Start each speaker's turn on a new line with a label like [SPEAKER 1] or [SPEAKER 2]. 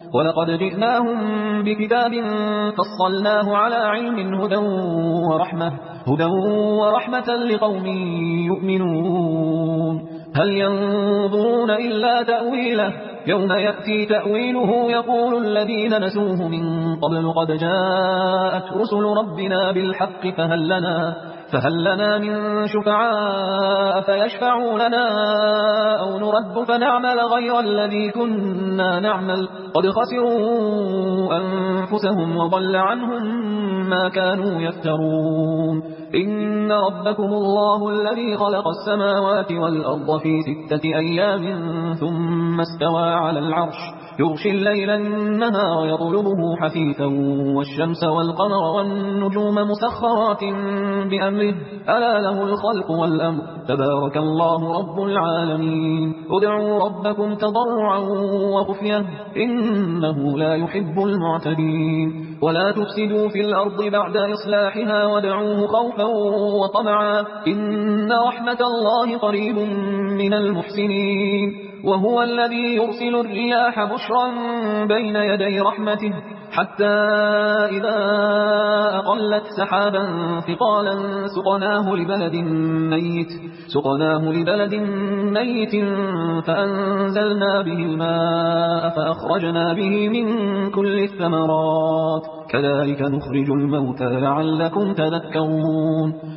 [SPEAKER 1] ولقد جئناهم بكتاب فصلناه على علم هدى ورحمة لقوم يؤمنون. هل ينظرون إلا تأويله يوم يأتي تأويله يقول الذين نسوه من قبل قد جاءت رسل ربنا بالحق فهل لنا من شفعاء فيشفعوا لنا أو نرد فنعمل غير الذي كنا نعمل قد خسروا أنفسهم وضل عنهم ما كانوا يفترون. إن ربكم الله الذي خلق السماوات والأرض في 6 أيام ثم استوى على العرش يغشي الليل النهار يطلبه حثيثا والشمس والقمر والنجوم مسخرات بأمره ألا له الخلق والأمر تبارك الله رب العالمين. ادعوا ربكم تضرعا وخفية إنه لا يحب المعتدين. ولا تفسدوا في الأرض بعد إصلاحها وادعوه خوفا وطمعا إن رحمة الله قريب من المحسنين. وهو الذي يرسل الرياح بشرا بين يدي رحمته حتى إذا أقلت سحابا ثقالا سقناه لبلد ميت فأنزلنا به الماء فأخرجنا به من كل الثمرات كذلك نخرج الموتى لعلكم تذكرون.